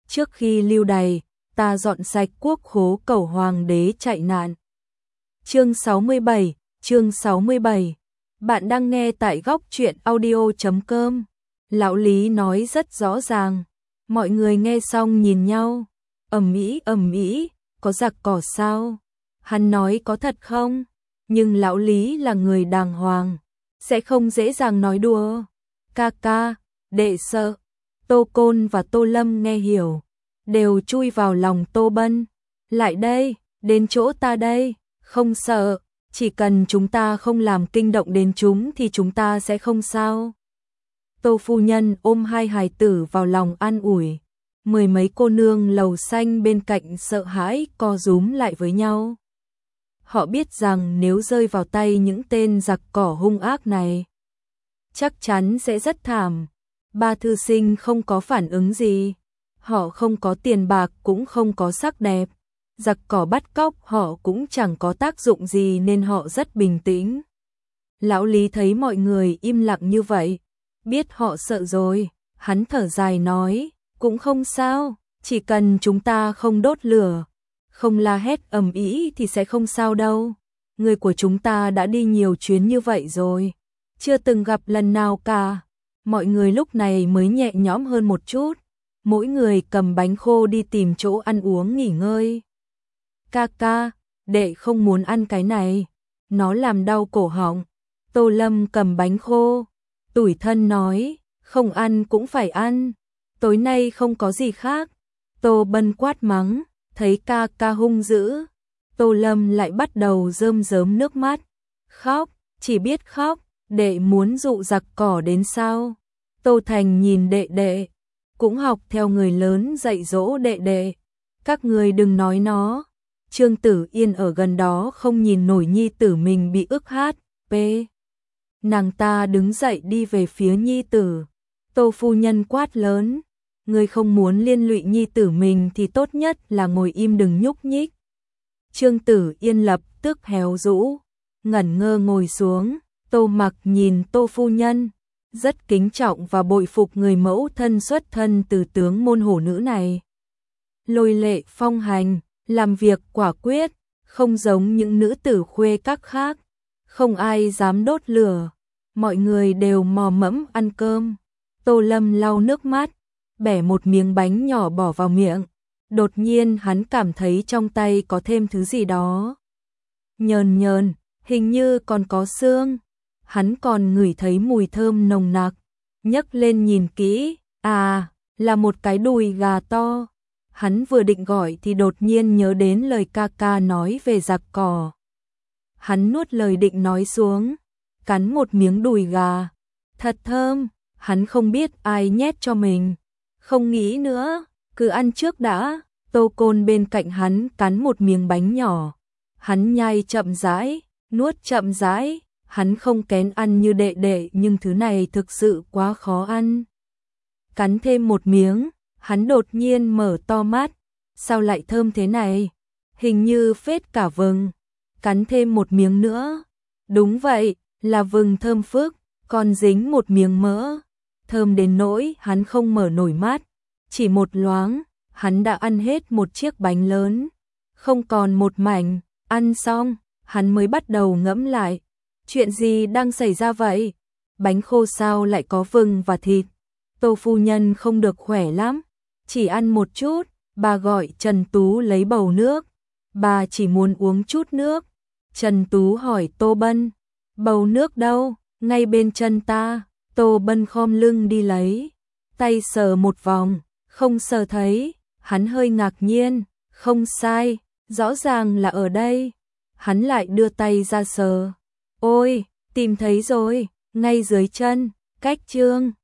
trước khi lưu đày, ta dọn sạch quốc khố cầu hoàng đế chạy nạn. Chương 67. Bạn đang nghe tại góc truyện audio.com. Lão Lý nói rất rõ ràng. Mọi người nghe xong nhìn nhau. Ầm ĩ, có giặc cỏ sao? Hắn nói có thật không? Nhưng lão Lý là người đàng hoàng, sẽ không dễ dàng nói đùa. Ca, đệ sợ. Tô Côn và Tô Lâm nghe hiểu, đều chui vào lòng Tô Bân. Lại đây, đến chỗ ta đây, không sợ, chỉ cần chúng ta không làm kinh động đến chúng thì chúng ta sẽ không sao. Tô phu nhân ôm hai hài tử vào lòng an ủi. Mười mấy cô nương lầu xanh bên cạnh sợ hãi co rúm lại với nhau. Họ biết rằng nếu rơi vào tay những tên giặc cỏ hung ác này, chắc chắn sẽ rất thảm. Ba thư sinh không có phản ứng gì. Họ không có tiền bạc cũng không có sắc đẹp. Giặc cỏ bắt cóc họ cũng chẳng có tác dụng gì nên họ rất bình tĩnh. Lão Lý thấy mọi người im lặng như vậy, biết họ sợ rồi, hắn thở dài nói, cũng không sao, chỉ cần chúng ta không đốt lửa, không la hét ầm ĩ thì sẽ không sao đâu. Người của chúng ta đã đi nhiều chuyến như vậy rồi, chưa từng gặp lần nào cả. Mọi người lúc này mới nhẹ nhõm hơn một chút, mỗi người cầm bánh khô đi tìm chỗ ăn uống nghỉ ngơi. Ca, đệ không muốn ăn cái này, nó làm đau cổ họng. Tô Lâm cầm bánh khô, tủi thân nói, không ăn cũng phải ăn, tối nay không có gì khác. Tô Bân quát mắng, thấy ca hung dữ, Tô Lâm lại bắt đầu rơm rớm nước mắt, khóc, chỉ biết khóc. Đệ muốn dụ giặc cỏ đến sao? Tô Thành nhìn đệ, cũng học theo người lớn dạy dỗ đệ. Các người đừng nói nó. Trương Tử Yên ở gần đó không nhìn nổi nhi tử mình bị ức hát. Nàng ta đứng dậy đi về phía nhi tử. Tô phu nhân quát lớn, người không muốn liên lụy nhi tử mình thì tốt nhất là ngồi im đừng nhúc nhích. Trương Tử Yên lập tức héo rũ, ngẩn ngơ ngồi xuống. Tô Mặc nhìn Tô phu nhân, rất kính trọng và bội phục người mẫu thân xuất thân từ tướng môn hổ nữ này. Lôi lệ phong hành, làm việc quả quyết, không giống những nữ tử khuê các khác, không ai dám đốt lửa, mọi người đều mò mẫm ăn cơm. Tô Lâm lau nước mắt, bẻ một miếng bánh nhỏ bỏ vào miệng, đột nhiên hắn cảm thấy trong tay có thêm thứ gì đó. Nhờn, hình như còn có xương. Hắn còn ngửi thấy mùi thơm nồng nặc, nhấc lên nhìn kỹ, là một cái đùi gà to. Hắn vừa định gọi thì đột nhiên nhớ đến lời ca nói về giặc cỏ. Hắn nuốt lời định nói xuống, cắn một miếng đùi gà, thật thơm. Hắn không biết ai nhét cho mình, không nghĩ nữa, cứ ăn trước đã. Tô Côn bên cạnh hắn cắn một miếng bánh nhỏ, hắn nhai chậm rãi, nuốt chậm rãi. Hắn không kén ăn như đệ nhưng thứ này thực sự quá khó ăn. Cắn thêm một miếng, hắn đột nhiên mở to mắt, sao lại thơm thế này? Hình như phết cả vừng. Cắn thêm một miếng nữa. Đúng vậy, là vừng thơm phức, còn dính một miếng mỡ. Thơm đến nỗi hắn không mở nổi mắt. Chỉ một loáng, hắn đã ăn hết một chiếc bánh lớn. Không còn một mảnh, ăn xong, hắn mới bắt đầu ngẫm lại. Chuyện gì đang xảy ra vậy? Bánh khô sao lại có vừng và thịt? Tô phu nhân không được khỏe lắm, chỉ ăn một chút. Bà gọi Trần Tú lấy bầu nước, bà chỉ muốn uống chút nước. Trần Tú hỏi Tô Bân, bầu nước đâu? Ngay bên chân ta. Tô Bân khom lưng đi lấy, tay sờ một vòng, không sờ thấy. Hắn hơi ngạc nhiên, không sai, rõ ràng là ở đây. Hắn lại đưa tay ra sờ. Ôi, tìm thấy rồi, ngay dưới chân, cách chương.